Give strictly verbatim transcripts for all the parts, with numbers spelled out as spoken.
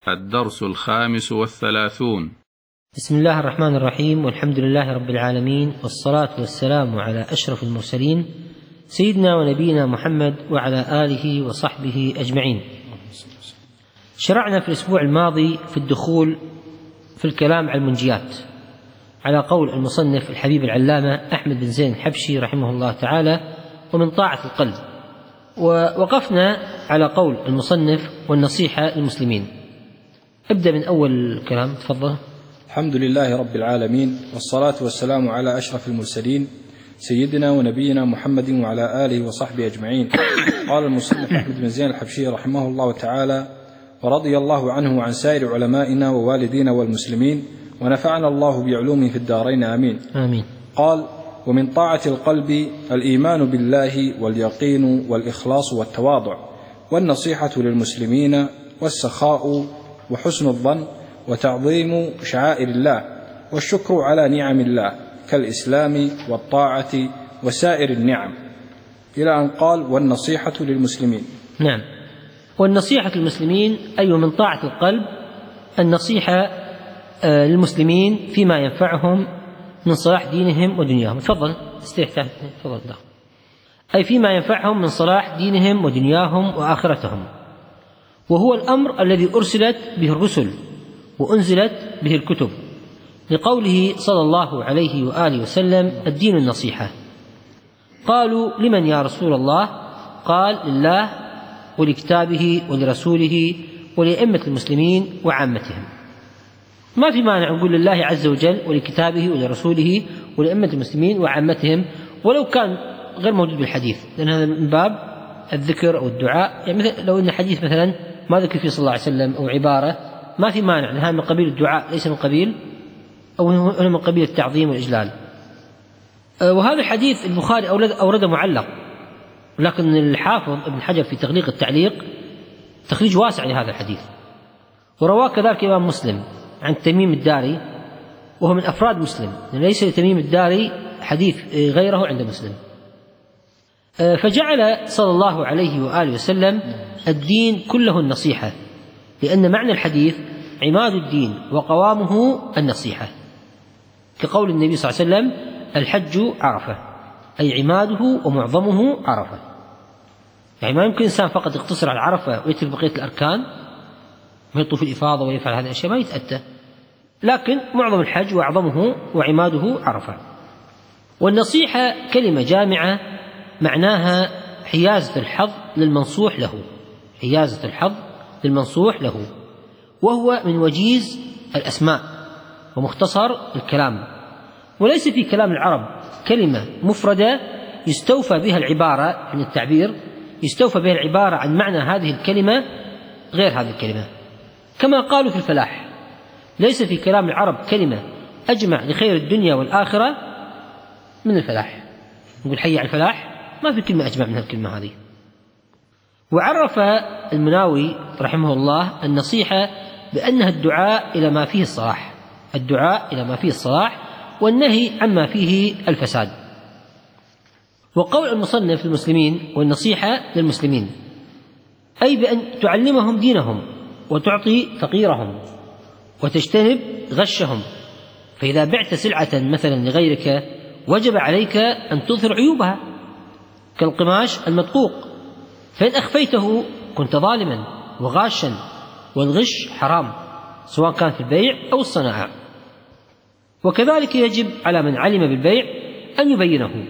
الدرس الخامس والثلاثون. بسم الله الرحمن الرحيم، والحمد لله رب العالمين، والصلاة والسلام على أشرف المرسلين سيدنا ونبينا محمد وعلى آله وصحبه أجمعين. شرعنا في الأسبوع الماضي في الدخول في الكلام على المنجيات على قول المصنف الحبيب العلامة أحمد بن زين الحبشي رحمه الله تعالى، ومن طاعة القلب. ووقفنا على قول المصنف والنصيحة للمسلمين. ابدأ من أول الكلام، تفضل. الحمد لله رب العالمين، والصلاة والسلام على أشرف المرسلين سيدنا ونبينا محمد وعلى آله وصحبه أجمعين. قال المصنف أحمد بن زين الحبشي رحمه الله تعالى: ورضي الله عنه وعن سائر علمائنا ووالدينا والمسلمين، ونفعنا الله بعلومه في الدارين آمين. آمين. قال: ومن طاعة القلب الإيمان بالله واليقين والإخلاص والتواضع والنصيحة للمسلمين والسخاء وحسن الظن وتعظيم شعائر الله والشكر على نعم الله كالإسلام والطاعة وسائر النعم، إلى أن قال: والنصيحة للمسلمين. نعم، والنصيحة للمسلمين أي من طاعة القلب النصيحة للمسلمين فيما ينفعهم من صلاح دينهم ودنياهم. تفضل استريح، تفضل. أي فيما ينفعهم من صلاح دينهم ودنياهم وآخرتهم، وهو الأمر الذي أرسلت به الرسل وأنزلت به الكتب، لقوله صلى الله عليه وآله وسلم: الدين النصيحة. قالوا: لمن يا رسول الله؟ قال: لله ولكتابه ولرسوله ولأئمة المسلمين وعامتهم. ما في مانع نقول لله عز وجل ولكتابه ولرسوله ولأئمة المسلمين وعامتهم، ولو كان غير موجود بالحديث، لأن هذا من باب الذكر أو الدعاء. يعني مثل لو أن حديث مثلا ما ذكر فيه صلى الله عليه وسلم أو عبارة، ما في مانع، لأنها من قبيل الدعاء ليس من قبيل أو من قبيل التعظيم والإجلال. وهذا الحديث البخاري أورده معلق، لكن الحافظ ابن حجر في تغليق التعليق تخريج واسع لهذا الحديث. ورواه كذلك إمام مسلم عن تميم الداري، وهو من أفراد مسلم، ليس لتميم الداري حديث غيره عند مسلم. فجعل صلى الله عليه وآله وسلم الدين كله النصيحة، لأن معنى الحديث عماد الدين وقوامه النصيحة، كقول النبي صلى الله عليه وسلم: الحج عرفة، أي عماده ومعظمه عرفة. يعني ما يمكن إنسان فقط يقتصر على عرفة ويترك بقية الأركان، ما يطوف الإفاضة ويفعل هذه الأشياء، ما يتأتى، لكن معظم الحج وأعظمه وعماده عرفة. والنصيحة كلمة جامعة معناها حيازة الحظ للمنصوح له، حيازة الحظ للمنصوح له، وهو من وجيز الأسماء ومختصر الكلام. وليس في كلام العرب كلمة مفردة يستوفى بها العبارة عن التعبير، يستوفى بها العبارة عن معنى هذه الكلمة غير هذه الكلمة. كما قالوا في الفلاح: ليس في كلام العرب كلمة أجمع لخير الدنيا والآخرة من الفلاح. نقول حي على الفلاح، ما في كلمة أجمع من الكلمة هذه. وعرف المناوي رحمه الله النصيحة بأنها الدعاء إلى ما فيه الصلاح، الدعاء إلى ما فيه الصلاح والنهي عما فيه الفساد. وقول المصنف للمسلمين والنصيحة للمسلمين أي بأن تعلمهم دينهم وتعطي فقيرهم وتجتنب غشهم. فإذا بعت سلعة مثلا لغيرك وجب عليك أن تظهر عيوبها، كالقماش المدقوق، فإن أخفيته كنت ظالما وغاشا، والغش حرام سواء كان في البيع أو الصناعة. وكذلك يجب على من علم بالبيع أن يبينه.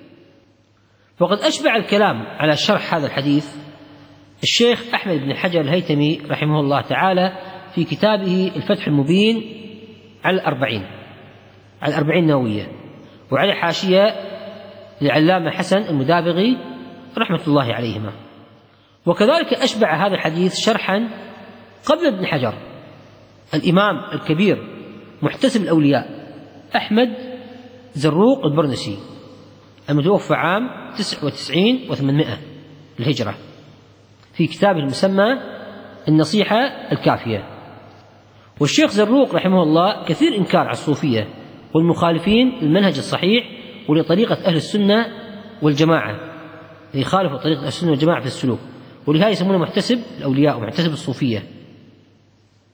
وقد أشبع الكلام على شرح هذا الحديث الشيخ أحمد بن حجر الهيثمي رحمه الله تعالى في كتابه الفتح المبين على الأربعين على الأربعين النووية، وعلى حاشية للعلامة حسن المدابغي رحمة الله عليهما. وكذلك أشبع هذا الحديث شرحا قبل ابن حجر الإمام الكبير محتسب الأولياء أحمد زروق البرنسي المتوفى عام تسعة وتسعين وثمانمائة للهجرة، في كتابه المسمى النصيحة الكافية. والشيخ زروق رحمه الله كثير إنكار على الصوفية والمخالفين للمنهج الصحيح ولطريقة أهل السنة والجماعة، يخالفوا طريقة أهل السنة والجماعة في السلوك، ولهذا يسمونه محتسب الأولياء ومحتسب الصوفية.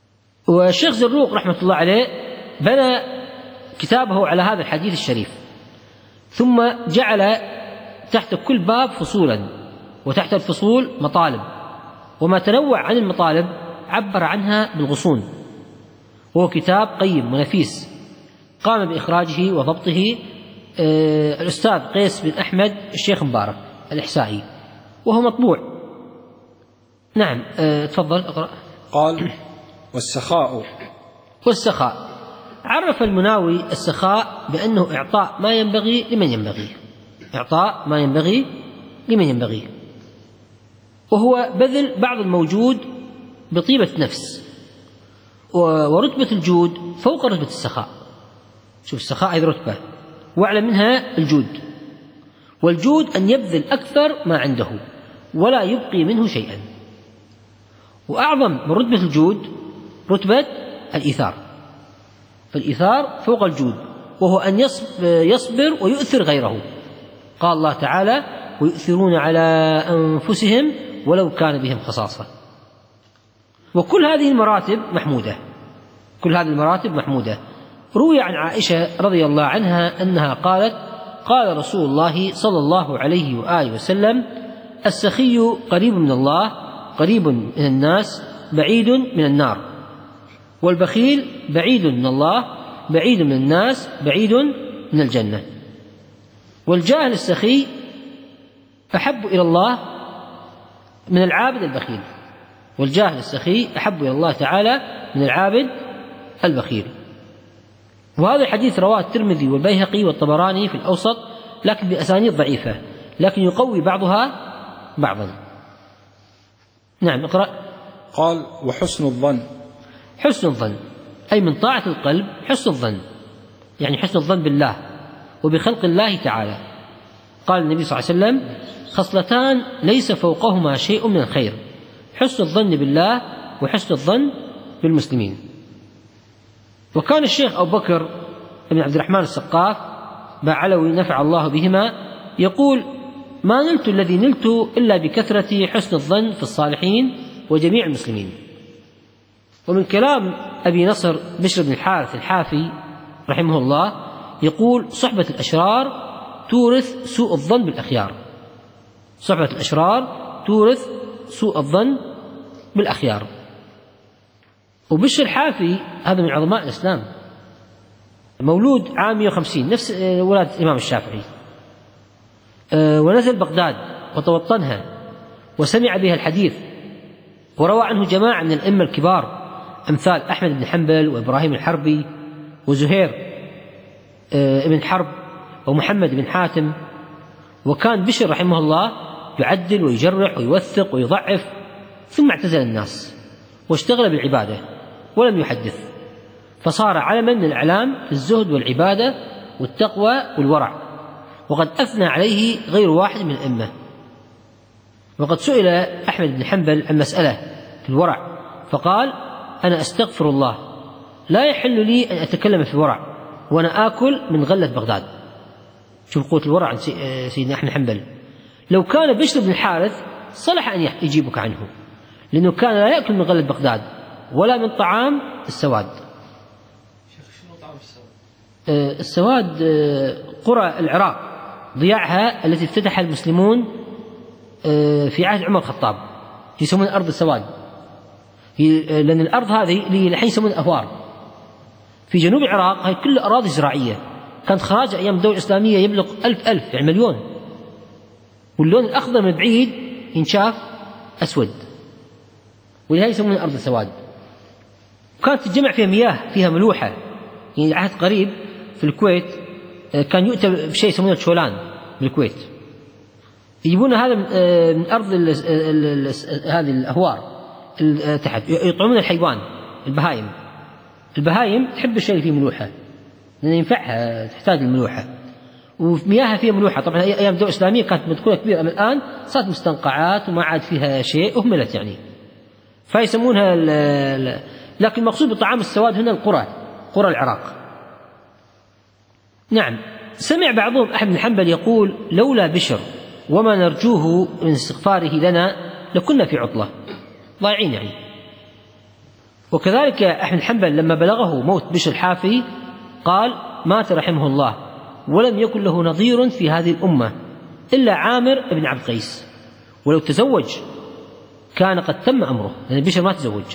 والشيخ زروق رحمة الله عليه بنى كتابه على هذا الحديث الشريف، ثم جعل تحت كل باب فصولا، وتحت الفصول مطالب، وما تنوع عن المطالب عبر عنها بالغصون، وهو كتاب قيم ونفيس قام بإخراجه وضبطه آه الأستاذ قيس بن أحمد الشيخ مبارك الإحسائي، وهو مطبوع. نعم آه تفضل اقرأ. قال: والسخاء. والسخاء عرف المناوي السخاء بأنه إعطاء ما ينبغي لمن ينبغي، إعطاء ما ينبغي لمن ينبغي، وهو بذل بعض الموجود بطيبة نفس، ورتبة الجود فوق رتبة السخاء. شوف السخاء هذه رتبة وأعلى منها الجود، والجود أن يبذل أكثر ما عنده ولا يبقي منه شيئا. وأعظم من رتبة الجود رتبة الإيثار، فالإيثار فوق الجود، وهو أن يصبر ويؤثر غيره. قال الله تعالى: ويؤثرون على أنفسهم ولو كان بهم خصاصة. وكل هذه المراتب محمودة، كل هذه المراتب محمودة. روي عن عائشة رضي الله عنها أنها قالت: قال رسول الله صلى الله عليه وآله وسلم: السخي قريب من الله، قريب من الناس، بعيد من النار. والبخيل بعيد من الله، بعيد من الناس، بعيد من الجنة. والجاهل السخي أحب إلى الله من العابد البخيل، والجاهل السخي أحب إلى الله تعالى من العابد البخيل. وهذا الحديث رواه الترمذي والبيهقي والطبراني في الأوسط، لكن بأسانيد ضعيفة، لكن يقوي بعضها بعضا. نعم اقرأ. قال: وحسن الظن. حسن الظن أي من طاعة القلب حسن الظن، يعني حسن الظن بالله وبخلق الله تعالى. قال النبي صلى الله عليه وسلم: خصلتان ليس فوقهما شيء من الخير، حسن الظن بالله وحسن الظن بالمسلمين. وكان الشيخ أبو بكر بن عبد الرحمن السقاف باعلوي نفع الله بهما يقول: ما نلت الذي نلت إلا بكثرة حسن الظن في الصالحين وجميع المسلمين. ومن كلام أبي نصر بشر بن الحارث الحافي رحمه الله يقول: صحبة الأشرار تورث سوء الظن بالأخيار، صحبة الأشرار تورث سوء الظن بالأخيار. وبشر الحافي هذا من عظماء الإسلام، مولود عام مئة وخمسين، نفس ولادة الإمام الشافعي، ونزل بغداد وتوطنها وسمع بها الحديث، وروى عنه جماعة من الأئمة الكبار أمثال أحمد بن حنبل وإبراهيم الحربي وزهير ابن حرب ومحمد بن حاتم. وكان بشر رحمه الله يعدل ويجرح ويوثق ويضعف، ثم اعتزل الناس واشتغل بالعبادة ولم يحدث، فصار علما من الأعلام في الزهد والعبادة والتقوى والورع، وقد أثنى عليه غير واحد من الأئمة. وقد سئل أحمد بن حنبل عن مسألة في الورع فقال: أنا أستغفر الله، لا يحل لي أن أتكلم في الورع وأنا آكل من غلة بغداد. شوف قوة الورع عن سيدنا أحمد بن حنبل. لو كان بشر بن الحارث صلح أن يجيبك عنه، لأنه كان لا يأكل من غلة بغداد ولا من طعام السواد. السواد قرى العراق ضياعها التي افتتحها المسلمون في عهد عمر الخطاب، يسمونها أرض السواد، لأن الأرض هذه اللي الحين يسمونها أهوار في جنوب العراق، هي كل أراضي زراعية، كانت خراج أيام الدولة الإسلامية يبلغ ألف ألف يعني مليون، واللون الأخضر من بعيد ينشاف أسود، ولهذا يسمونها أرض السواد. وكانت تجمع فيها مياه فيها ملوحة، يعني عهد قريب في الكويت كان يؤتى بشيء يسمونه الشولان بالكويت، يجيبون هذا من أرض هذه الأهوار تحت، يطعمون الحيوان البهايم. البهايم تحب الشيء اللي فيه ملوحة لأنه ينفعها، تحتاج الملوحة، ومياهها فيها ملوحة. طبعا أيام الدولة الإسلامية كانت مدخولة كبيرة، أما الآن صارت مستنقعات وما عاد فيها شيء، أهملت يعني، فيسمونها ال ال لكن المقصود بالطعام السواد هنا القرى، قرى العراق. نعم. سمع بعضهم أحمد بن حنبل يقول: لولا بشر وما نرجوه من استغفاره لنا لكنا في عطلة، ضايعين يعني. وكذلك أحمد حنبل لما بلغه موت بشر الحافي قال: مات رحمه الله ولم يكن له نظير في هذه الأمة إلا عامر بن عبد القيس، ولو تزوج كان قد تم أمره، لأن بشر ما تزوج.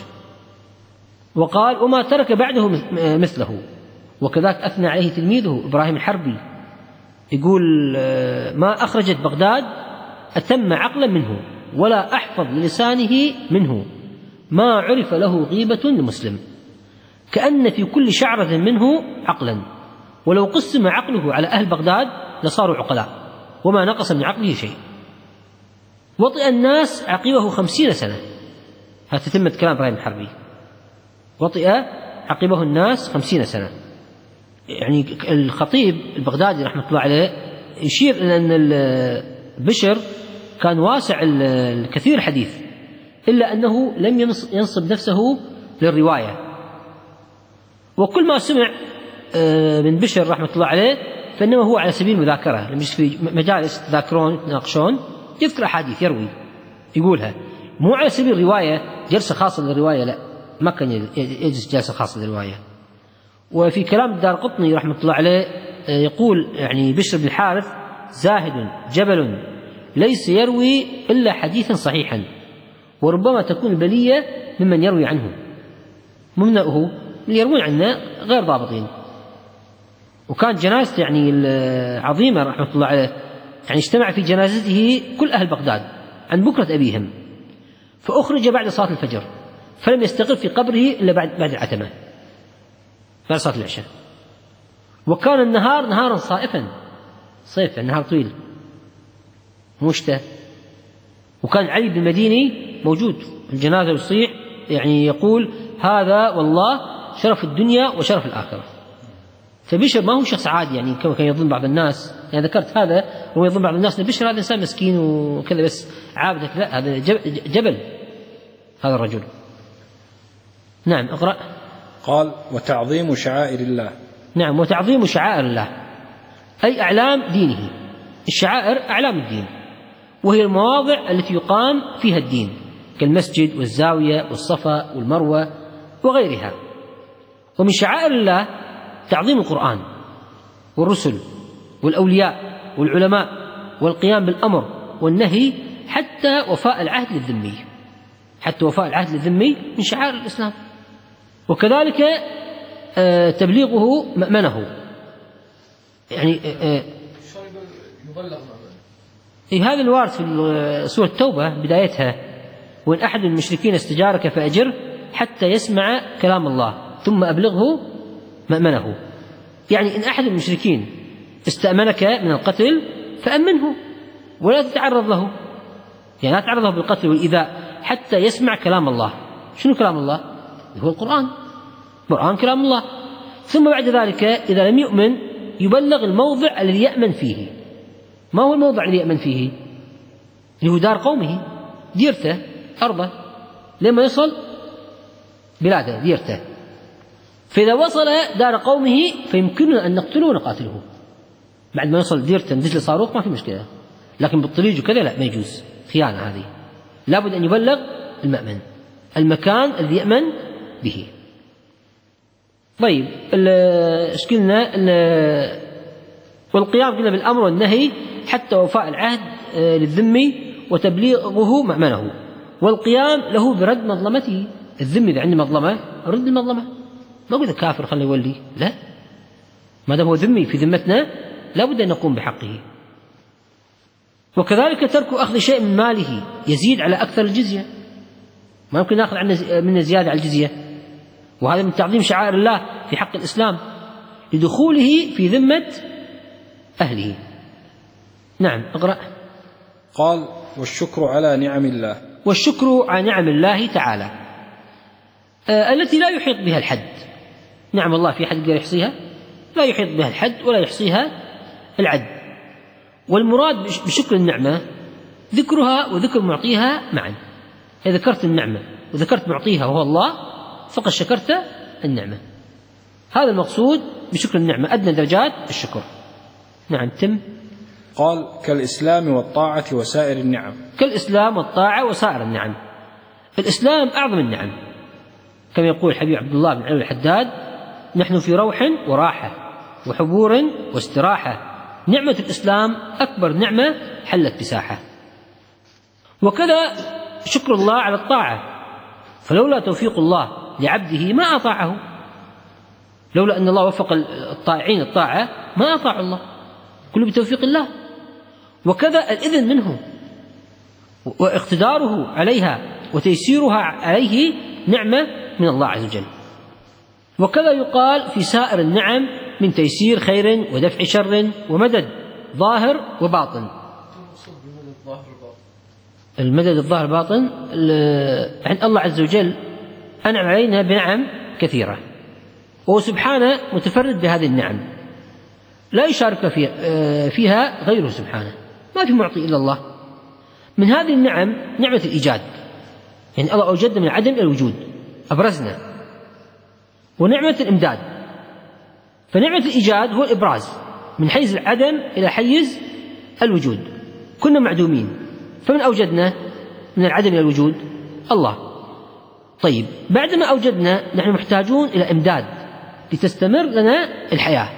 وقال: وما ترك بعده مثله. وكذلك أثنى عليه تلميذه إبراهيم الحربي، يقول: ما أخرجت بغداد أتم عقلا منه ولا أحفظ للسانه منه، ما عرف له غيبة لمسلم، كأن في كل شعرة منه عقلا، ولو قسم عقله على أهل بغداد لصاروا عقلاء وما نقص من عقله شيء. وطئ الناس عقبه خمسين سنة، هذا تتمة كلام إبراهيم الحربي، وطئ عقبه الناس خمسين سنة. يعني الخطيب البغدادي رحمة الله عليه يشير إلى أن بشر كان واسع الكثير الحديث، إلا أنه لم ينصب نفسه للرواية. وكل ما سمع من بشر رحمة الله عليه فإنما هو على سبيل المذاكرة، لما يجلس في مجالس تذاكرون يتناقشون يذكر أحاديث يروي يقولها، مو على سبيل الرواية جلسة خاصة للرواية، لا، ما كان يجلس جلسة خاصة للرواية. وفي كلام الدارقطني رحمة الله عليه يقول يعني بشر بن الحارث: زاهد جبل ليس يروي إلا حديثا صحيحا، وربما تكون البلية ممن يروي عنه، ممنأه اللي يروون عنه غير ضابطين. وكانت جنازته يعني العظيمة رحمة الله عليه، يعني اجتمع في جنازته كل أهل بغداد عن بكرة أبيهم، فأخرج بعد صلاة الفجر، فلم يستقر في قبره إلا بعد بعد العتمة، بعد صلاة العشاء. وكان النهار نهارا صائفا، صيف النهار طويل مشتى. وكان علي بن المديني موجود في الجنازة يصيح، يعني يقول: هذا والله شرف الدنيا وشرف الآخرة. فبشر ما هو شخص عادي يعني كما كان يظن بعض الناس، يعني ذكرت هذا وهو يظن بعض الناس أن بشر هذا إنسان مسكين وكذا بس عابد، لا، هذا جبل هذا الرجل. نعم، اقرأ. قال: وتعظيم شعائر الله. نعم، وتعظيم شعائر الله أي أعلام دينه. الشعائر أعلام الدين، وهي المواضع التي يقام فيها الدين، كالمسجد والزاوية والصفا والمروة وغيرها. ومن شعائر الله تعظيم القرآن والرسل والأولياء والعلماء والقيام بالأمر والنهي، حتى وفاء العهد للذمي، حتى وفاء العهد للذمي من شعائر الإسلام. وكذلك تبليغه مأمنه، يعني هذا الوارد في سورة التوبة بدايتها: وإن أحد المشركين استجارك فأجره حتى يسمع كلام الله ثم أبلغه مأمنه. يعني إن أحد المشركين استأمنك من القتل فأمنه ولا تتعرض له، يعني لا تتعرض له بالقتل والإيذاء حتى يسمع كلام الله. شنو كلام الله؟ هو القرآن، القرآن كلام الله. ثم بعد ذلك إذا لم يؤمن يبلغ الموضع الذي يأمن فيه. ما هو الموضع الذي يأمن فيه؟ اللي هو دار قومه، ديرته، أرضه، لما يصل بلاده ديرته. فإذا وصل دار قومه فيمكننا أن نقتله ونقاتله. بعد ما يصل ديرته ندز له صاروخ ما في مشكلة، لكن بالطريق وكذا لا، ما يجوز، خيانة هذه. لابد أن يبلغ المأمن المكان الذي يأمن به. طيب، ايش قلنا؟ والقيام قلنا بالأمر والنهي حتى وفاء العهد للذمي وتبليغه مأمنه، والقيام له برد مظلمته. الذمي إذا عنده مظلمة رد المظلمة، ما قلت كافر خليه يولي، لا، ما دام هو ذمي في ذمتنا لابد أن نقوم بحقه. وكذلك ترك أخذ شيء من ماله يزيد على أكثر الجزية، ما يمكن نأخذ منه زيادة على الجزية، وهذا من تعظيم شعائر الله في حق الإسلام لدخوله في ذمة أهله. نعم، اقرأ. قال: والشكر على نعم الله. والشكر على نعم الله تعالى آه التي لا يحيط بها الحد. نعم الله في حد يقدر يحصيها؟ لا يحيط بها الحد ولا يحصيها العد. والمراد بشكر النعمة ذكرها وذكر معطيها معا. إذا ذكرت النعمة وذكرت معطيها وهو الله فقد شكرت النعمة. هذا المقصود بشكر النعمة، أدنى درجات الشكر. نعم، تم. قال: كالإسلام والطاعة وسائر النعم. كالإسلام والطاعة وسائر النعم. الإسلام أعظم النعم، كما يقول الحبيب عبد الله بن علي الحداد: نحن في روح وراحة وحبور واستراحة، نعمة الإسلام أكبر نعمة حلت بساحة. وكذا شكر الله على الطاعة، فلولا توفيق الله لعبده ما أطاعه، لولا أن الله وفق الطائعين الطاعة ما أطاعوا الله، كله بتوفيق الله. وكذا الإذن منه واقتداره عليها وتيسيرها عليه نعمة من الله عز وجل. وكذا يقال في سائر النعم من تيسير خير ودفع شر ومدد ظاهر وباطن. المدد الظاهر الباطن عند الله عز وجل أنعم علينا بنعم كثيرة، وهو سبحانه متفرد بهذه النعم لا يشارك فيها غيره سبحانه، ما في معطي إلا الله. من هذه النعم نعمة الإيجاد، يعني الله أوجدنا من العدم إلى الوجود، أبرزنا. ونعمة الإمداد، فنعمة الإيجاد هو الإبراز من حيز العدم إلى حيز الوجود، كنا معدومين، فمن أوجدنا من العدم إلى الوجود؟ الله. طيب بعدما أوجدنا نحن محتاجون إلى إمداد لتستمر لنا الحياة،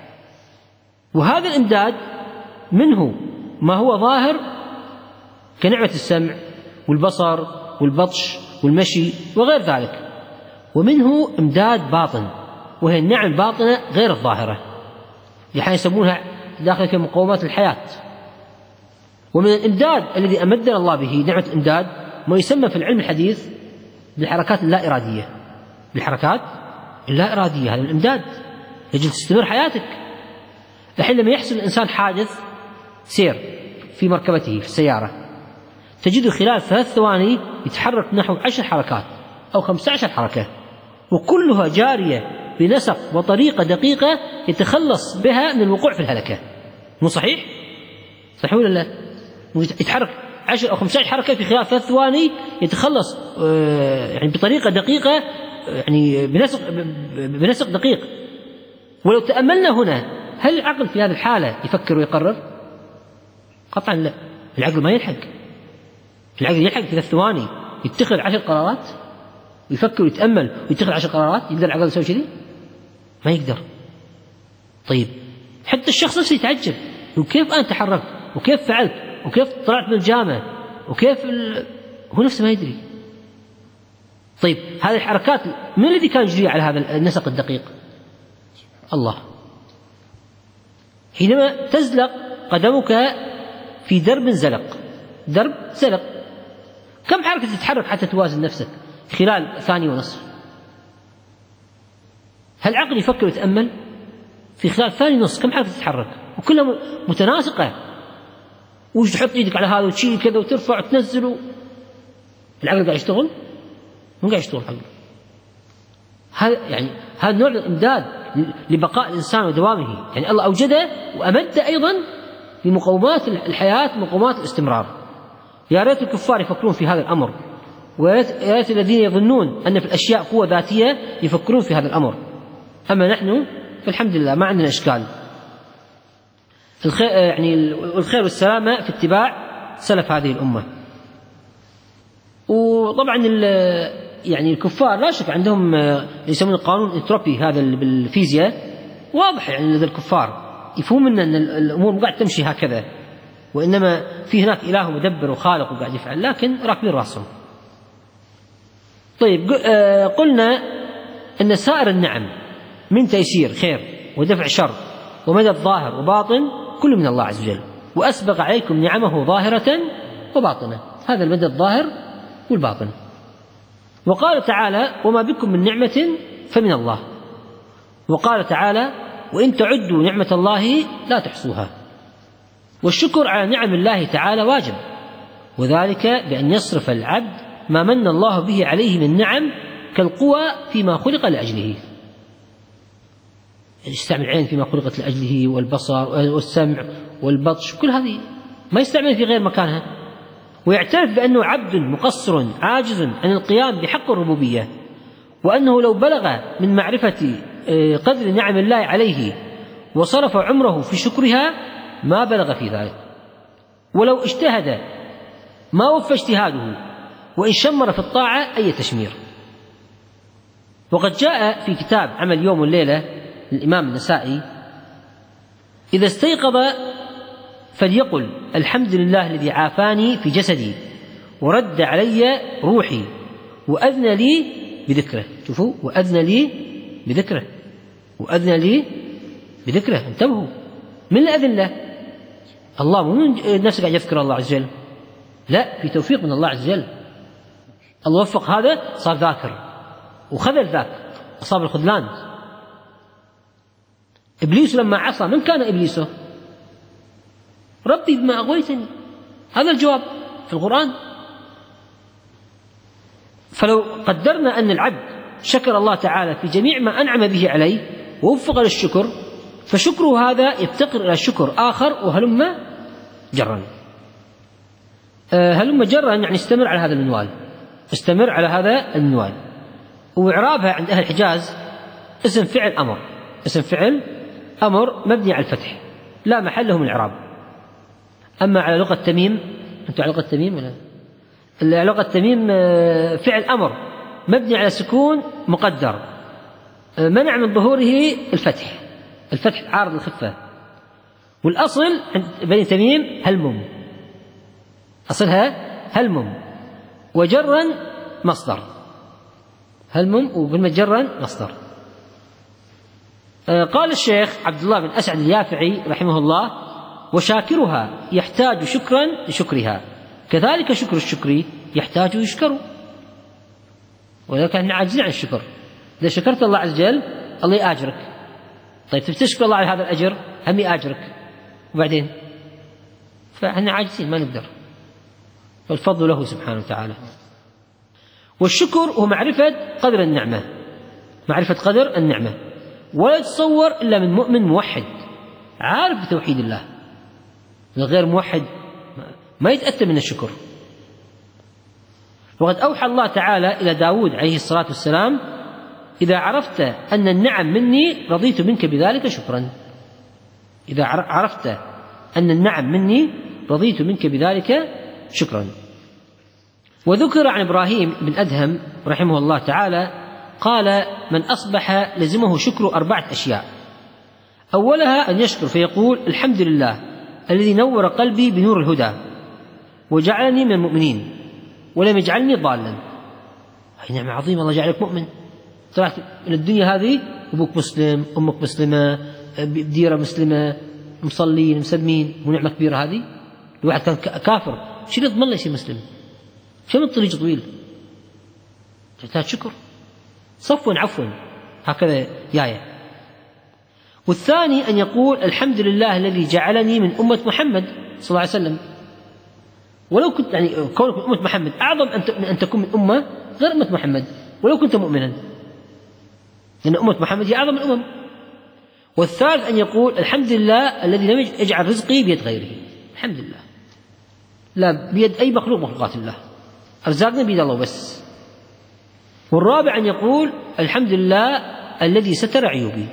وهذا الإمداد منه ما هو ظاهر كنعمة السمع والبصر والبطش والمشي وغير ذلك، ومنه إمداد باطن وهي النعم الباطنة غير الظاهرة، لحين يسمونها داخل في مقومات الحياة. ومن الإمداد الذي أمدنا الله به نعمة الإمداد ما يسمى في العلم الحديث بالحركات اللا إرادية، بالحركات اللا إرادية، هذا الإمداد يجب تستمر حياتك. الحين لما يحصل الإنسان حادث سير في مركبته في السيارة، تجد خلال ثلاث ثواني يتحرك نحو عشر حركات أو خمسة عشر حركة، وكلها جارية بنسق وطريقة دقيقة يتخلص بها من الوقوع في الهلكة. مو صحيح؟ صحيح ولا لا؟ يتحرك عشر أو خمسة عشر حركة في خلال ثلاث ثواني يتخلص يعني بطريقة دقيقة، يعني بنسق بنسق دقيق. ولو تأملنا هنا، هل العقل في هذه الحالة يفكر ويقرر؟ قطعا لا، العقل ما يلحق. العقل يلحق في ثلاث ثواني يتخذ عشر قرارات ويفكر ويتأمل ويتخذ عشر قرارات؟ يقدر العقل يسوي كذي؟ ما يقدر. طيب حتى الشخص نفسه يتعجب، وكيف أنا تحركت وكيف فعلت وكيف طلعت من الجامعة وكيف ال... هو نفسه ما يدري. طيب هذه الحركات من الذي كان يجري على هذا النسق الدقيق؟ الله. حينما تزلق قدمك في درب زلق، درب زلق، كم حركة تتحرك حتى توازن نفسك خلال ثانية ونصف؟ هل العقل يفكر ويتأمل؟ في خلال ثانية ونصف كم حركة تتحرك وكلها متناسقة، وش تحط ايدك على هذا وتشيل كذا وترفع وتنزل. العقل قاعد يشتغل؟ مو قاعد يشتغل العقل. هذا يعني هذا نوع من الإمداد لبقاء الإنسان ودوامه، يعني الله أوجده وأمد أيضا بمقومات الحياة، مقومات الاستمرار. يا ريت الكفار يفكرون في هذا الأمر، ويا ريت الذين يظنون أن في الأشياء قوة ذاتية يفكرون في هذا الأمر. أما نحن فالحمد لله ما عندنا إشكال. الخير يعني الخير والسلامة في اتباع سلف هذه الأمة. وطبعا يعني الكفار لا شك عندهم يسمون القانون الانتروبي هذا بالفيزياء واضح، يعني لدى الكفار يفهمون أن الأمور مو قاعد تمشي هكذا، وإنما في هناك إله مدبر وخالق وقاعد يفعل، لكن راكبين راسهم. طيب قلنا أن سائر النعم من تيسير خير ودفع شر ومدد ظاهر وباطن كل من الله عز وجل، وأسبغ عليكم نعمه ظاهرة وباطنة، هذا المدد الظاهر والباطن. وقال تعالى: وما بكم من نعمة فمن الله. وقال تعالى: وإن تعدوا نعمة الله لا تحصوها. والشكر على نعم الله تعالى واجب، وذلك بأن يصرف العبد ما من الله به عليه من نعم كالقوى فيما خلق لأجله، يستعمل العين فيما خلقت لأجله، والبصر والسمع والبطش، كل هذه ما يستعمل في غير مكانها، ويعترف بأنه عبد مقصر عاجز عن القيام بحق الربوبية، وأنه لو بلغ من معرفة قدر نعم الله عليه وصرف عمره في شكرها ما بلغ في ذلك، ولو اجتهد ما وفى اجتهاده، وإن شمر في الطاعة أي تشمير. وقد جاء في كتاب عمل يوم والليلة للإمام النسائي: إذا استيقظ فليقل الحمد لله الذي عافاني في جسدي ورد علي روحي وأذن لي بذكره. شوفوا، وأذن لي بذكره، وأذن لي بذكره. انتبهوا، من الأذن له؟ الله، مو من نفسه قاعد يذكر الله عز وجل، لا، في توفيق من الله عز وجل. الله وفق هذا صار ذاكر، وخذل ذاك أصاب الخذلان. إبليس لما عصى، من كان إبليسه؟ ربي بما أغويتني، هذا الجواب في القرآن. فلو قدرنا أن العبد شكر الله تعالى في جميع ما أنعم به عليه ووفق للشكر، فشكره هذا يفتقر إلى شكر آخر، وهلم جرا. هلم جرا يعني استمر على هذا المنوال، استمر على هذا المنوال. وإعرابها عند أهل الحجاز اسم فعل أمر، اسم فعل أمر مبني على الفتح، لا محل له من الإعراب. أما على لغة تميم، أنتم على لغة تميم ولا؟ لغة تميم فعل أمر مبني على سكون مقدر، منع من ظهوره الفتح، الفتح عارض الخفة. والأصل عند بني تميم هلمم، أصلها هلمم، وجرا مصدر، هلمم وكلمة جرا مصدر. قال الشيخ عبد الله بن أسعد اليافعي رحمه الله: وشاكرها يحتاج شكرا لشكرها، كذلك شكر الشكر يحتاج يشكر. ولكن احنا عاجزين عن الشكر. إذا شكرت الله عز وجل الله يأجرك، طيب تشكر الله على هذا الأجر هم يأجرك، وبعدين فاحنا عاجزين ما نقدر، والفضل له سبحانه وتعالى. والشكر هو معرفة قدر النعمة، معرفة قدر النعمة، ولا يتصور إلا من مؤمن موحد عارف بتوحيد الله. الغير موحد ما يتأتى من الشكر. وقد أوحى الله تعالى إلى داود عليه الصلاة والسلام: إذا عرفت أن النعم مني رضيت منك بذلك شكرا. إذا عرفت أن النعم مني رضيت منك بذلك شكرا. وذكر عن إبراهيم بن أدهم رحمه الله تعالى قال: من أصبح لزمه شكر أربعة أشياء، أولها أن يشكر فيقول: الحمد لله الذي نور قلبي بنور الهدى وجعلني من المؤمنين ولم يجعلني ضالا. هذه نعمة عظيمة، الله جعلك مؤمن، طلعت من الدنيا هذه أبوك مسلم، أمك مسلمة، بديرة مسلمة، مصلين مسلمين، ونعمة كبيرة هذه. الواحد كان كافر، شو يضمن له يصير مسلم؟ شو من طريق طويل؟ تحتاج شكر، صفوا عفوا، هكذا جاية. والثاني أن يقول: الحمد لله الذي جعلني من أمة محمد صلى الله عليه وسلم. ولو كنت يعني كونك من أمة محمد أعظم من أن تكون من أمة غير أمة محمد، ولو كنت مؤمنا، لأن أمة محمد هي أعظم الأمم. والثالث أن يقول: الحمد لله الذي لم يجعل رزقي بيد غيره. الحمد لله، لا بيد أي مخلوق مخلوقات الله، أرزاقنا بيد الله بس. والرابع أن يقول: الحمد لله الذي ستر عيوبي.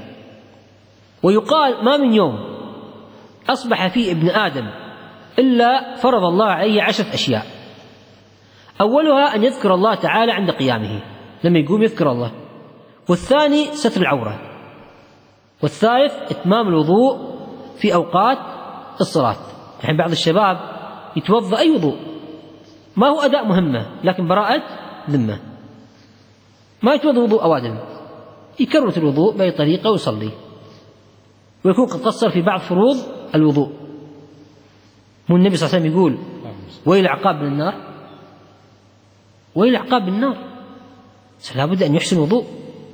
ويقال: ما من يوم أصبح فيه ابن آدم إلا فرض الله عليه عشرة أشياء، أولها أن يذكر الله تعالى عند قيامه، لما يقوم يذكر الله. والثاني ستر العورة. والثالث إتمام الوضوء في أوقات الصلاة. يعني بعض الشباب يتوضأ أي وضوء، ما هو أداء مهمة لكن براءة ذمة، ما يتوضأ وضوء أوادم، يكرر الوضوء بأي طريقة ويصلي، ويكون قد قصر في بعض فروض الوضوء. مو النبي صلى الله عليه وسلم يقول: ويل عقاب من النار، ويل عقاب من النار، لا بد أن يحسن وضوء.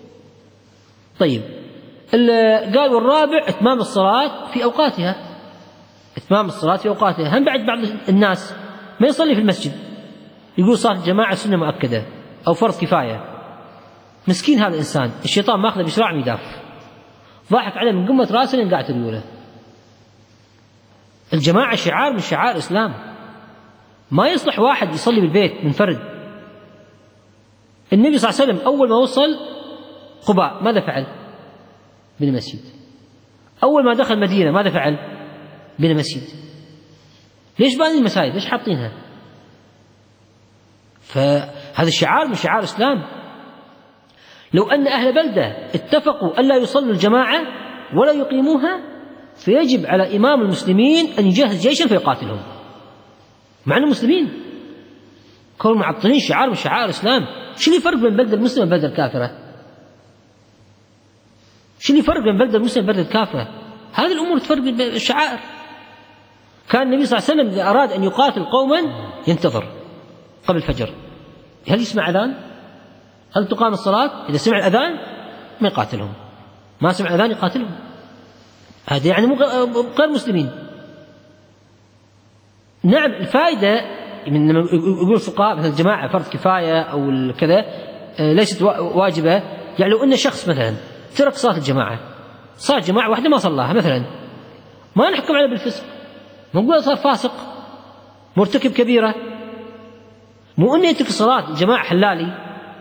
طيب، قال: والرابع إتمام الصلاة في أوقاتها، إتمام الصلاة في أوقاتها. هم بعد بعض الناس ما يصلي في المسجد، يقول صلاة الجماعة سنة مؤكدة أو فرض كفاية. مسكين هذا الإنسان، الشيطان ماخذه بشراع ميداف، ضاحك عليه من قمة راسه لين قاعد ريوله. الجماعة شعار من شعائر الإسلام، ما يصلح واحد يصلي بالبيت منفرد. النبي صلى الله عليه وسلم أول ما وصل قباء ماذا فعل؟ بنى مسجد. أول ما دخل مدينة ماذا فعل؟ بنى مسجد. ليش باني المساجد؟ ليش حاطينها؟ فهذا شعار من شعائر الإسلام. لو أن أهل بلدة اتفقوا ألا يصلوا الجماعة ولا يقيموها فيجب على إمام المسلمين أن يجهز جيشا فيقاتلهم، مع أنهم مسلمين، كونوا معطلين شعار من شعائر الإسلام. شو اللي فرق بين بلدة المسلمة وبلدة الكافرة؟ شو اللي فرق بين بلدة المسلمة وبلدة الكافرة؟ هذه الأمور تفرق بين الشعائر. كان النبي صلى الله عليه وسلم إذا أراد أن يقاتل قوما ينتظر قبل الفجر، هل يسمع أذان؟ هل تقام الصلاة؟ إذا سمع الأذان ما يقاتلهم، ما سمع الأذان يقاتلهم. هذا يعني غير مسلمين. نعم الفائدة من لما يقول الفقهاء مثلا الجماعة فرض كفاية أو كذا ليست واجبة، يعني لو أن شخص مثلا ترك صلاة الجماعة، صلاة جماعة واحدة ما صلاها مثلا، ما نحكم عليه بالفسق، ما نقول صار فاسق مرتكب كبيرة، مو أنه يترك صلاة الجماعة حلالي،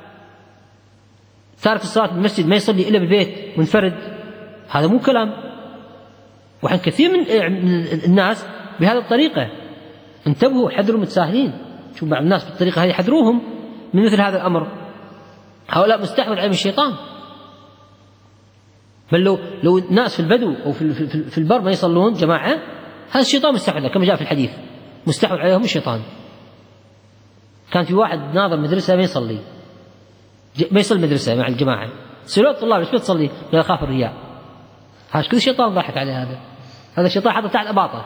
تارك الصلاة بالمسجد ما يصلي إلا بالبيت منفرد، هذا مو كلام. وحن كثير من الناس بهذه الطريقة، انتبهوا حذروا متساهلين. شوف بعض الناس بالطريقة هذه حذروهم من مثل هذا الأمر، هؤلاء مستحوذ عليهم الشيطان. بل لو لو الناس في البدو أو في في, في البر ما يصلون جماعة، هذا الشيطان مستحوذ كما جاء في الحديث، مستحوذ عليهم الشيطان. كان في واحد ناظر مدرسة ما يصلي، ما يصلي مدرسة مع الجماعة، سألوا الطلاب ليش ما تصلي؟ قال خاف الرياء. هذا كل الشيطان ضحك عليه، هذا هذا الشيطان حطه تحت أباطه.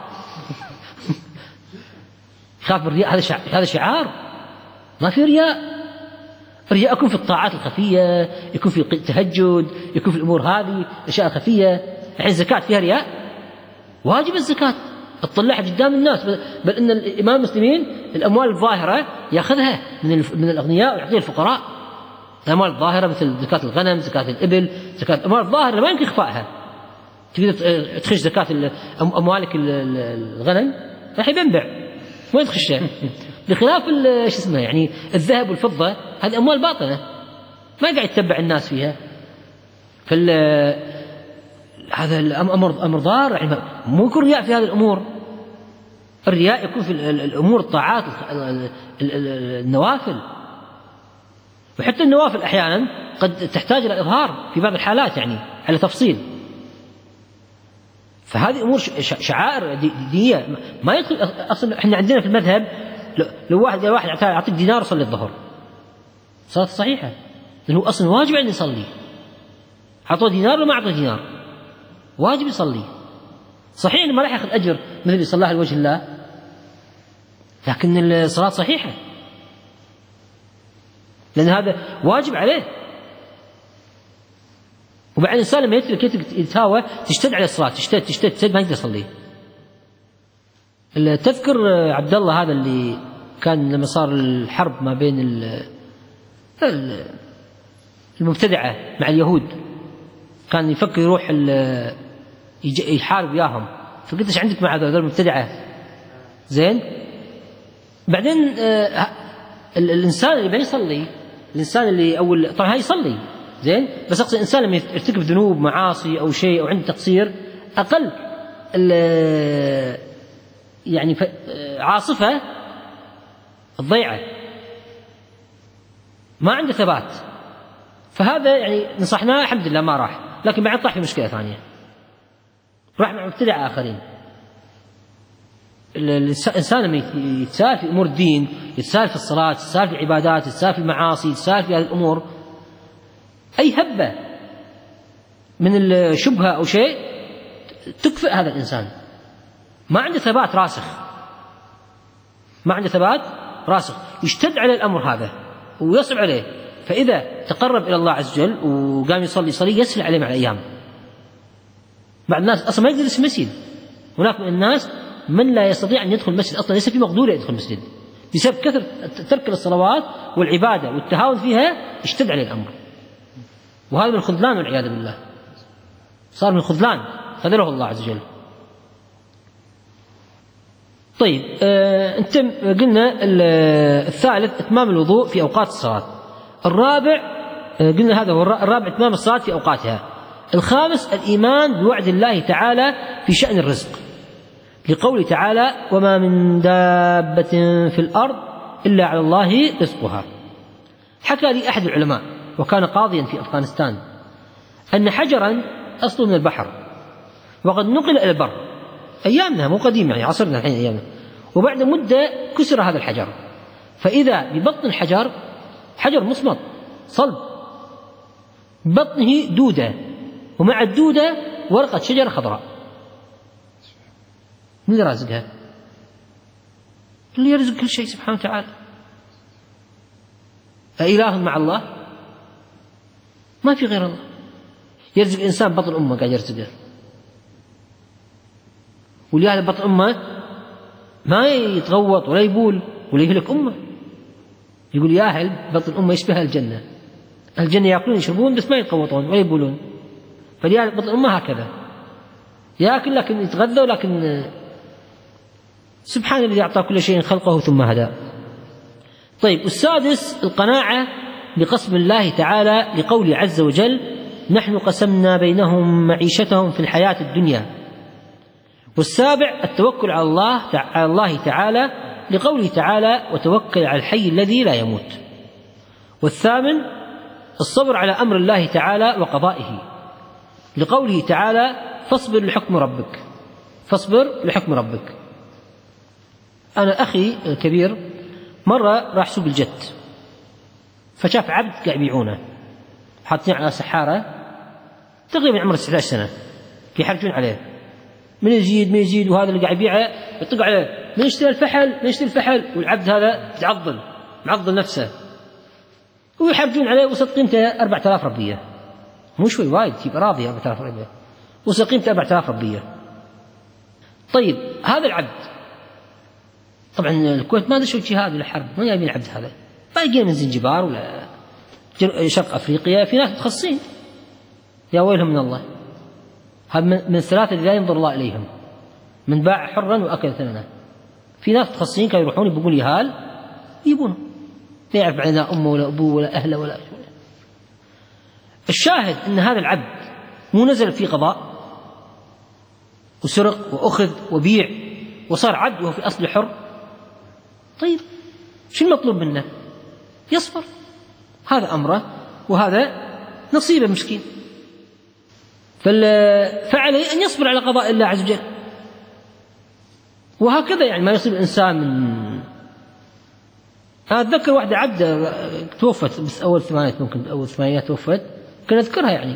خاف الرياء، هذا شع... هذا شعار، ما في رياء. الرياء يكون في الطاعات الخفية، يكون في التهجد، يكون في الأمور هذه الأشياء الخفية. الحين الزكاة فيها رياء؟ واجب الزكاة تطلعها قدام الناس، بل إن الإمام المسلمين الأموال الظاهرة يأخذها من من الأغنياء ويعطيها الفقراء. الأموال الظاهرة مثل زكاة الغنم، زكاة الإبل، زكاة الأموال الظاهرة ما يمكن إخفائها. تقدر تخش زكاة أموالك الغنم راح ينبع، وين تخشها؟ بخلاف شو اسمه يعني الذهب والفضة، هذه أموال باطنة ما قاعد يتبع الناس فيها. فال هذا الأمر أمر ضار، يعني مو يكون رياء في هذه الأمور. الرياء يكون في الأمور الطاعات النوافل، وحتى النوافل أحيانا قد تحتاج إلى إظهار في بعض الحالات يعني على تفصيل. فهذه أمور شعائر دينية ما يدخل أصلا. إحنا عندنا في المذهب لو واحد قال واحد أعطيك دينار صلي الظهر، صلاة صحيحة، لأنه أصلا واجب أن يصلي. أعطوه دينار ولا ما أعطوه دينار واجب يصلي. صحيح إنه ما راح يأخذ أجر مثل اللي صلاها لوجه الله، لكن الصلاة صحيحة لأن هذا واجب عليه. وبعد الإنسان لما يترك يتهاوى تشتد على الصلاة، تشتد تشتد تشتد ما يقدر يصلي. تذكر عبد الله هذا اللي كان لما صار الحرب ما بين المبتدعة مع اليهود، كان يفكر يروح يحارب وياهم، فقلت ايش عندك مع هذول المبتدعة؟ زين بعدين الإنسان اللي بيصلي، الإنسان اللي أول طبعا هاي يصلي زين، بس أقصد الإنسان لما يرتكب ذنوب معاصي أو شيء أو عنده تقصير أقل يعني عاصفة الضيعة ما عنده ثبات، فهذا يعني نصحناه الحمد لله ما راح، لكن بعد طاح في مشكلة ثانية، راح مع مبتدع آخرين. الإنسان لما يتساهل في أمور الدين، يتساهل في الصلاة، يتساهل في العبادات، يتساهل في المعاصي، يتساهل في هذه الأمور، أي هبة من الشبهة أو شيء تكفئ هذا الإنسان، ما عنده ثبات راسخ، ما عنده ثبات راسخ، يشتد على الأمر هذا ويصعب عليه. فإذا تقرب إلى الله عز وجل وقام يصلي صلي يسهل عليه مع الأيام. بعض الناس أصلا ما يقدر يدخل المسجد، هناك من الناس من لا يستطيع أن يدخل المسجد أصلا، ليس في مقدور يدخل المسجد بسبب كثر ترك الصلوات والعبادة والتهاون فيها، اشتد عليه الأمر، وهذا من الخذلان والعياذ بالله، صار من الخذلان خذله الله عز وجل. طيب آه انت قلنا الثالث اتمام الوضوء في اوقات الصلاه. الرابع آه قلنا هذا هو الرابع اتمام الصلاه في اوقاتها. الخامس الايمان بوعد الله تعالى في شان الرزق، لقوله تعالى وما من دابه في الارض الا على الله رزقها. حكى لي احد العلماء وكان قاضيا في أفغانستان أن حجرا أصله من البحر وقد نقل إلى البر أيامنا، مو قديم يعني عصرنا الحين أيامنا، وبعد مدة كسر هذا الحجر، فإذا ببطن الحجر حجر مصمت صلب، بطنه دودة، ومع الدودة ورقة شجرة خضراء. من اللي رازقها؟ اللي يرزق كل شيء سبحانه وتعالى. أإله مع الله؟ ما في غير الله. يرزق إنسان بطن أمه قاعد يرزقه، ولهذا بطن أمه ما يتغوط ولا يبول ولا يهلك أمه. يقول يا أهل بطن أمه يشبه الجنة، الجنة يأكلون يشربون بس ما يتغوطون ولا يبولون، فلهذا بطن أمه هكذا يأكل لكن يتغذى، ولكن سبحان الذي أعطى كل شيء خلقه ثم هدى. طيب، السادس القناعة بقسم الله تعالى لقوله عز وجل نحن قسمنا بينهم معيشتهم في الحياة الدنيا. والسابع التوكل على الله على الله تعالى لقوله تعالى وتوكل على الحي الذي لا يموت. والثامن الصبر على أمر الله تعالى وقضائه لقوله تعالى فاصبر لحكم ربك، فاصبر لحكم ربك. أنا أخي الكبير مرة راح سوق الجت، فشاف عبد قاعد يبيعونه حاطين على سحارة تقريبا عمره تسعة عشر سنة يحرجون عليه، من يزيد من يزيد، وهذا اللي قاعد يبيعه يطق عليه من يشتري الفحل من يشتري الفحل، والعبد هذا يتعضل معضل نفسه ويحرجون عليه، وصل قيمته أربعة آلاف ربية، مو شوي وايد، يبقى راضي أربعة آلاف ربية، وصل قيمته أربعة آلاف ربية. طيب هذا العبد طبعا الكويت ما ادري جهاد ولا حرب، ما يبين العبد هذا، باقي من زنجبار ولا شرق افريقيا، في ناس متخصصين يا ويلهم من الله. هذا من الثلاثه اللي لا ينظر الله اليهم، من باع حرا واكل ثمنه. في ناس متخصصين كانوا يروحون يبقون يهال يجيبونه، لا يعرف عنها امه ولا ابوه ولا اهله ولا شيء. الشاهد ان هذا العبد مو نزل في قضاء وسرق واخذ وبيع وصار عبد وهو في اصل حر. طيب شو المطلوب منه؟ يصبر، هذا أمره وهذا نصيبه مسكين، فعليه أن يصبر على قضاء الله عز وجل. وهكذا يعني ما يصيب الإنسان من أنا أتذكر واحدة عبدة توفت بس أول ثمانية ممكن أول ثمانيات توفت، كنت أذكرها يعني،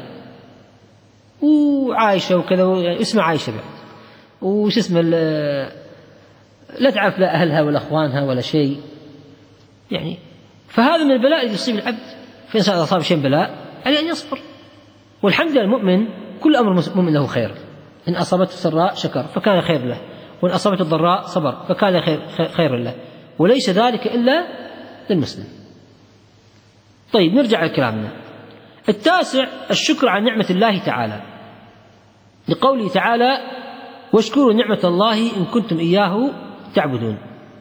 وعايشة وكذا يعني اسمها عايشة بعد، وش اسمه لا تعرف لا أهلها ولا أخوانها ولا شيء يعني. فهذا من البلاء الذي يصيب العبد، فإنسان أصاب شيء بلاء عليه أن يصبر. والحمد لله المؤمن كل أمر مؤمن له خير، إن أصابته السراء شكر فكان خير له، وإن أصابته الضراء صبر فكان خير, خير له، وليس ذلك إلا للمسلم. طيب نرجع لكلامنا. التاسع الشكر على نعمة الله تعالى لقوله تعالى واشكروا نعمة الله إن كنتم إياه تعبدون.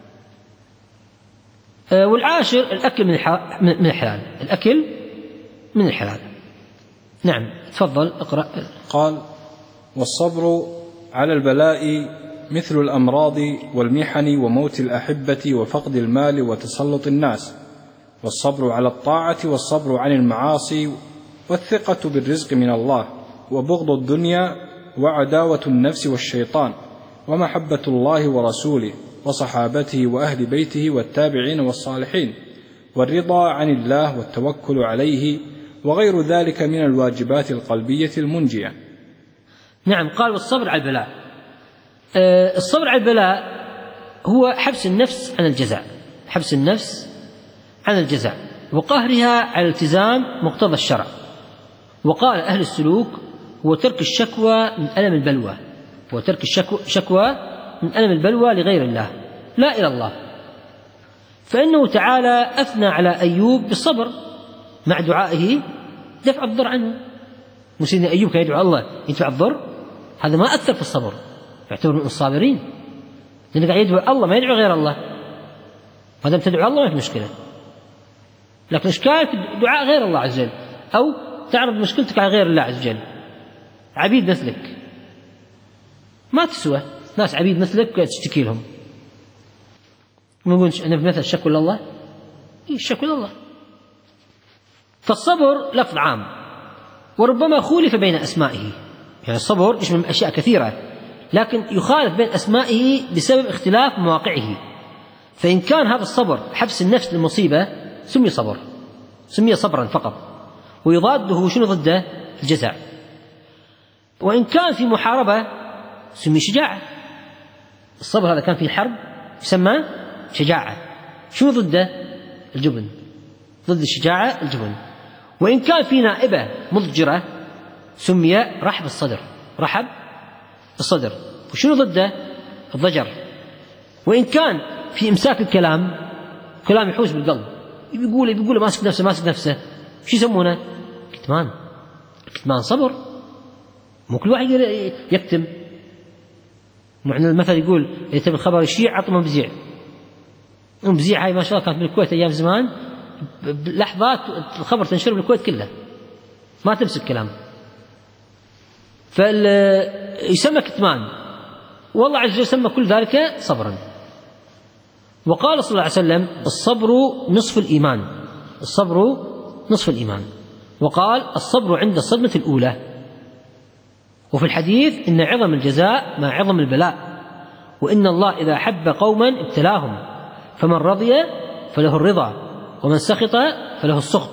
والعاشر الأكل من الحلال، الأكل من الحلال. نعم تفضل اقرأ. قال والصبر على البلاء مثل الأمراض والمحن وموت الأحبة وفقد المال وتسلط الناس، والصبر على الطاعة والصبر عن المعاصي، والثقة بالرزق من الله، وبغض الدنيا، وعداوة النفس والشيطان، ومحبة الله ورسوله وصحابته وأهل بيته والتابعين والصالحين، والرضا عن الله والتوكل عليه، وغير ذلك من الواجبات القلبية المنجية. نعم قال والصبر على البلاء. الصبر على البلاء هو حبس النفس عن الجزع، حبس النفس عن الجزع وقهرها على التزام مقتضى الشرع. وقال أهل السلوك هو ترك الشكوى من ألم البلوى، هو ترك الشكوى من ألم البلوى لغير الله لا إلى الله. فإنه تعالى أثنى على أيوب بالصبر مع دعائه دفع الضر عنه. مسيدنا أيوب كان يدعو الله يدفع الضر، هذا ما أثر في الصبر، يعتبر من الصابرين، لأنه قاعد يدعو الله ما يدعو غير الله. ما دام تدعو الله ما في مشكلة، لكن إشكال في دعاء غير الله عز وجل، أو تعرض مشكلتك على غير الله عز وجل. عبيد مثلك ما تسوى، ناس عبيد مثلك تشتكي لهم، ما نقول أنا بمثل الشكوى لله، إيه الشكوى لله. فالصبر لفظ عام، وربما خولف بين أسمائه، يعني الصبر يشمل أشياء كثيرة، لكن يخالف بين أسمائه بسبب اختلاف مواقعه. فإن كان هذا الصبر حبس النفس للمصيبة سمي صبر، سمي صبرا فقط، ويضاده شنو ضده؟ الجزع. وإن كان في محاربة سمي شجاعة. الصبر هذا كان في حرب يسمى شجاعة. شنو ضده؟ الجبن. ضد الشجاعة الجبن. وإن كان في نائبة مضجرة سمي رحب الصدر، رحب الصدر. وشنو ضده؟ الضجر. وإن كان في إمساك الكلام، كلام يحوس بالقلب، بيقول بيقول ماسك نفسه ماسك نفسه، شو يسمونه؟ كتمان. الكتمان صبر، مو كل واحد يكتم. معنى المثل يقول إذا تبي الخبر يشيع عطمه بزيع. أم بزيع هاي ما شاء الله كانت بالكويت أيام زمان، بلحظات الخبر تنشر بالكويت كلها، ما تمسك كلام. فيسمى كتمان، والله عز وجل سمى كل ذلك صبرا. وقال صلى الله عليه وسلم الصبر نصف الإيمان، الصبر نصف الإيمان. وقال الصبر عند الصدمة الأولى. وفي الحديث إن عظم الجزاء مع عظم البلاء، وإن الله إذا أحب قوما ابتلاهم، فمن رضي فله الرضا، ومن سخط فله السخط.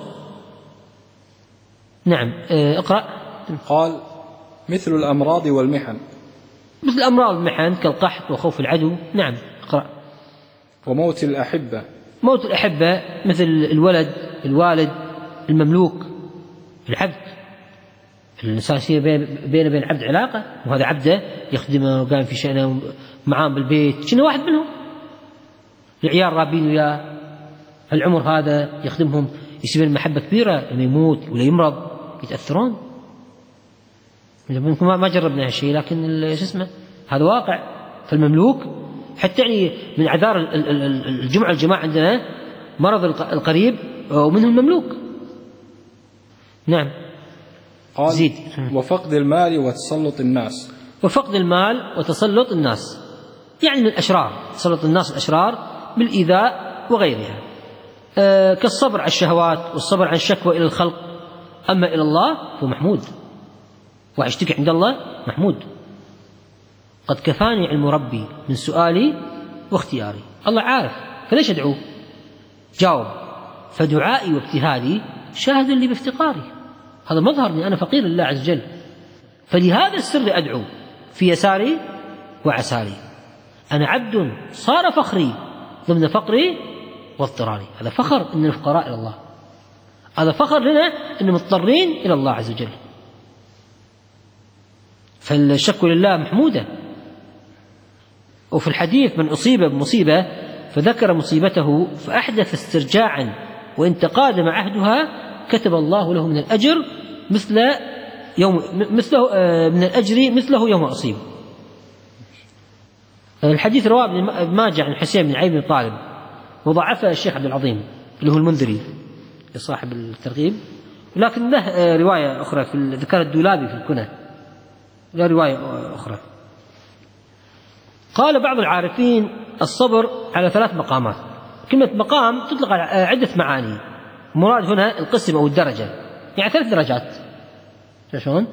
نعم. اقرأ. قال مثل الأمراض والمحن. مثل الأمراض والمحن كالقحط وخوف العدو. نعم. اقرأ. وموت الأحبة. موت الأحبة مثل الولد، الوالد، المملوك، العبد. الإنسان يصير بينه وبين العبد علاقة، وهذا عبده يخدمه وقام في شأنه معاه بالبيت، شنو واحد منهم. العيال رابين وياه العمر هذا يخدمهم، يصير محبة كبيرة، لما يموت ولا يمرض يتأثرون. منكم ما جربنا هالشيء، لكن شو اسمه هذا واقع. فالمملوك حتى يعني من أعذار الجمعة الجماعة عندنا مرض القريب ومنهم المملوك. نعم. قال زيد. وفقد المال وتسلط الناس. وفقد المال وتسلط الناس يعني من الأشرار، تسلط الناس الأشرار بالإيذاء وغيرها، آه كالصبر على الشهوات والصبر عن الشكوى إلى الخلق. أما إلى الله هو محمود، وأشتكي عند الله محمود. قد كفاني علم ربي من سؤالي واختياري. الله عارف، فليش أدعوه؟ جاوب. فدعائي وابتهالي شاهد لي بافتقاري. هذا مظهر أني أنا فقير لله عز وجل، فلهذا السر أدعو في يساري وعساري. أنا عبد صار فخري ضمن فقري واضطراري. هذا فخر أننا فقراء إلى الله، هذا فخر لنا أننا مضطرين إلى الله عز وجل. فالشكر لله محمودة. وفي الحديث من أصيب بمصيبة فذكر مصيبته فأحدث استرجاعا وإن تقادم عهدها كتب الله له من الأجر مثل يوم مثله من الأجر مثله يوم أصيب. الحديث رواه ابن ماجه عن حسين بن علي بن طالب، وضعفه الشيخ عبد العظيم اللي هو المنذري صاحب الترغيب، ولكن له رواية أخرى في ذكر الدولابي في الكنى، له رواية أخرى. قال بعض العارفين الصبر على ثلاث مقامات. كلمة مقام تطلق على عدة معاني، مراد هنا القسم أو الدرجة، يعني ثلاث درجات. شلون؟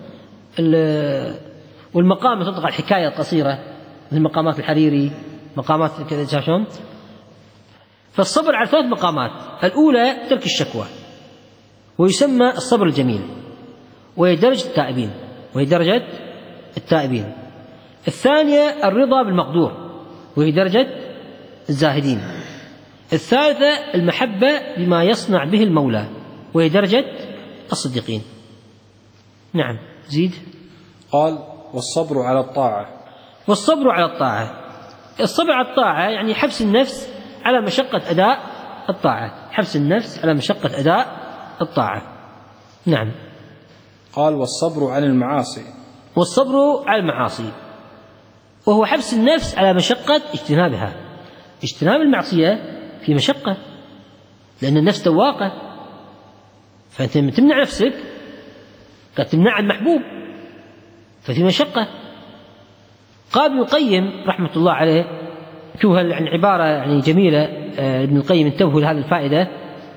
والمقام تطلق على الحكاية القصيرة مثل مقامات الحريري، مقامات كذا. شلون؟ فالصبر على ثلاث مقامات. الأولى ترك الشكوى، ويسمى الصبر الجميل، وهي درجة التائبين وهي درجة التائبين. الثانية الرضا بالمقدور، وهي درجة الزاهدين. الثالثة المحبة بما يصنع به المولى، وهي درجة الصديقين. نعم. زيد. قال والصبر على الطاعة. والصبر على الطاعة. الصبر على الطاعة يعني حبس النفس على مشقة أداء الطاعة، حبس النفس على مشقة أداء الطاعة. نعم. قال والصبر عن المعاصي. والصبر على المعاصي وهو حبس النفس على مشقة اجتنابها. اجتناب المعصية في مشقة، لأن النفس تواقة، فأنت تمنع نفسك قد تمنع المحبوب، ففي مشقة. قال ابن القيم رحمة الله عليه، شوف العبارة يعني جميلة، ابن القيم انتبهوا لهذه الفائدة،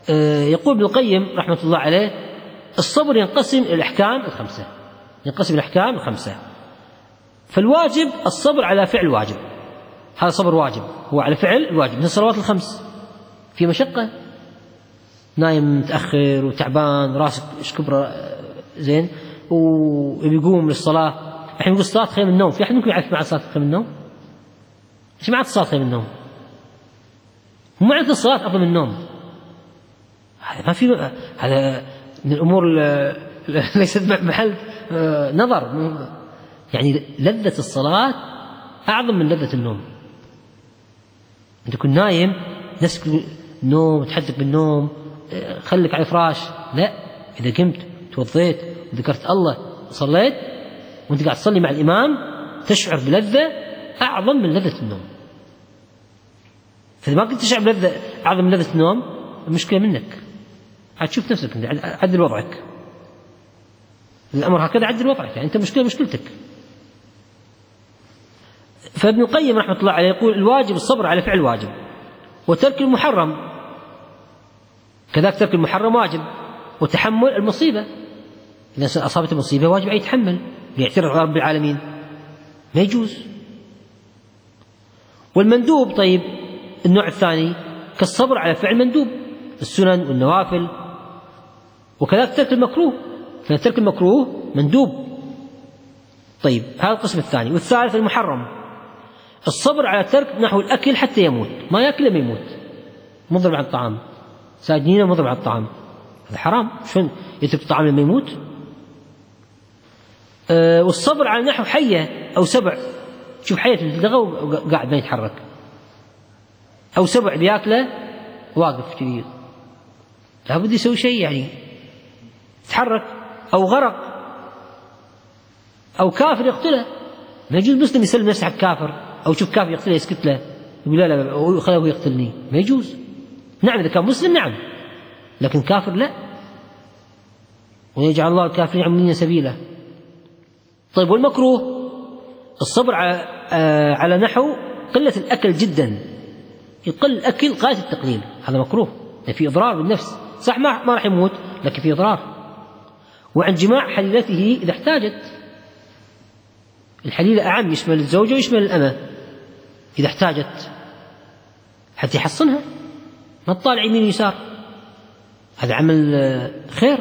يقول ابن القيم رحمة الله عليه: الصبر ينقسم إلى الأحكام الخمسة، ينقسم الأحكام الخمسة. فالواجب الصبر على فعل واجب، هذا صبر واجب، هو على فعل الواجب من الصلوات الخمس. في مشقة، نايم متأخر وتعبان، راسك ايش كبره زين، وبيقوم للصلاة. الحين يقول الصلاة خير من النوم. في أحد ممكن يعرف معنى الصلاة خير من النوم؟ ايش معنى الصلاة خير من النوم؟ مو معنى الصلاة أفضل من النوم. هذا ما في، هذا من الأمور ليست محل نظر. يعني لذة الصلاة أعظم من لذة النوم. أنت تكون نايم نفسك نوم، تحدث بالنوم، خليك على الفراش. لا، إذا قمت توضيت وذكرت الله وصليت وأنت قاعد تصلي مع الإمام تشعر بلذة أعظم من لذة النوم. فإذا ما كنت تشعر بلذة أعظم من لذة النوم، المشكلة منك. عاد شوف نفسك، عدل وضعك. الأمر هكذا، عدل وضعك. يعني أنت مشكلة مشكلتك. فابن القيم رحمة الله عليه يقول: الواجب الصبر على فعل واجب، وترك المحرم كذلك، ترك المحرم واجب، وتحمل المصيبة. إذا أصابت المصيبة واجب أن يتحمل، يعترض على رب العالمين، ما يجوز. والمندوب، طيب النوع الثاني كالصبر على فعل مندوب، السنن والنوافل، وكذلك ترك المكروه، فترك المكروه مندوب. طيب هذا القسم الثاني. والثالث المحرم، الصبر على ترك نحو الأكل حتى يموت، ما يأكل لما يموت، مضرب عن الطعام، ساجنين مضرب عن الطعام، هذا حرام. شلون يترك الطعام لما يموت؟ أه والصبر على نحو حية أو سبع، شوف حية تلدغه وقاعد ما يتحرك، أو سبع بياكله واقف كبير، لابد يسوي شيء يعني يتحرك. أو غرق، أو كافر يقتله، ما يجوز مسلم يسلم نفسه حق كافر، أو شوف كافر يقتله يسكت له يقول لا لا خليه يقتلني، ما يجوز. نعم إذا كان مسلم نعم، لكن كافر لا، ويجعل الله الكافرين عملين سبيله. طيب والمكروه، الصبر على آه على نحو قلة الأكل جدا، يقل الأكل غاية التقليل، هذا مكروه، يعني في إضرار بالنفس. صح ما ما راح يموت، لكن في إضرار. وعن جماع حليلته إذا احتاجت، الحليلة أعم، يشمل الزوجة ويشمل الأمة إذا احتاجت حتى يحصنها، ما تطالع يمين ويسار، هذا عمل خير.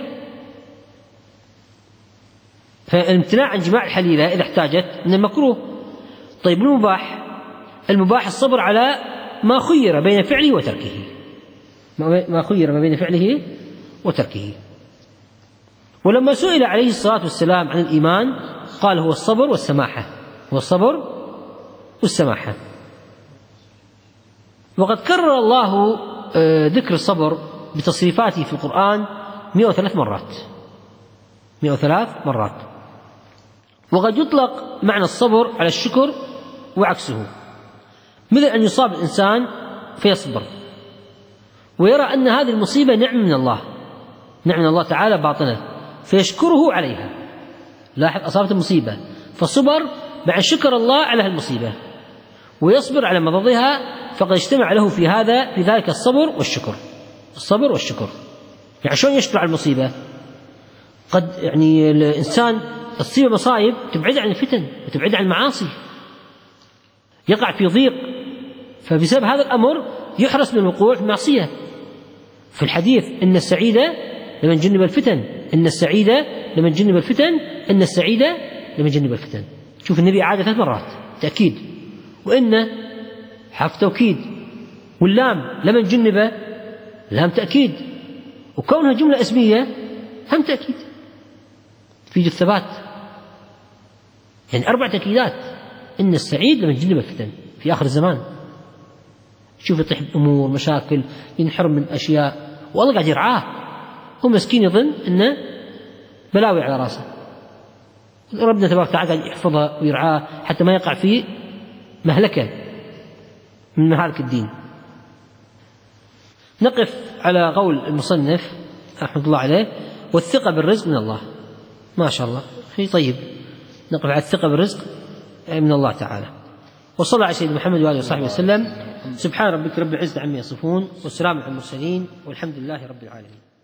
فالامتناع عن جماع الحليلة إذا احتاجت من المكروه. طيب المباح، المباح الصبر على ما خير بين فعله وتركه، ما خير ما بين فعله وتركه. ولما سئل عليه الصلاة والسلام عن الإيمان قال: هو الصبر والسماحة، هو الصبر والسماحة. وقد كرر الله ذكر الصبر بتصريفاته في القرآن مئة وثلاث مرات، مئة وثلاث مرات. وقد يطلق معنى الصبر على الشكر وعكسه، مثل أن يصاب الإنسان فيصبر ويرى أن هذه المصيبة نعمة من الله، نعمة من الله تعالى باطنة، فيشكره عليها. لاحظ، أصابت المصيبة فصبر مع شكر الله على المصيبة، ويصبر على مضضها، فقد اجتمع له في هذا في ذلك الصبر والشكر، الصبر والشكر. يعني شلون يشكر على المصيبة؟ قد يعني الإنسان تصيب مصائب تبعد عن الفتن وتبعد عن المعاصي، يقع في ضيق، فبسبب هذا الأمر يحرص من الوقوع في المعصية. في الحديث: إن السعيد لمن جنب الفتن، إن السعيد لمن جنب الفتن، إن السعيد لمن جنب الفتن. شوف النبي عاد ثلاث مرات تأكيد، وإن حرف توكيد، واللام لمن جنب لام تأكيد، وكونها جملة اسمية هم تأكيد في الثبات، يعني أربع تأكيدات. إن السعيد لمن جنب الفتن في آخر الزمان. شوف يطيح بأمور مشاكل، ينحرم من أشياء، والله قاعد يرعاه، هو مسكين يظن إنه بلاوي على راسه، ربنا تبارك وتعالى قاعد يحفظها ويرعاه حتى ما يقع في مهلكة من مهالك الدين. نقف على قول المصنف رحمة الله عليه: والثقة بالرزق من الله. ما شاء الله شيء طيب، نقف على الثقة بالرزق من الله تعالى. وصلى على سيدنا محمد وآله وصحبه وسلم. سبحان ربك رب العزة عما يصفون، والسلام على المرسلين، والحمد لله رب العالمين.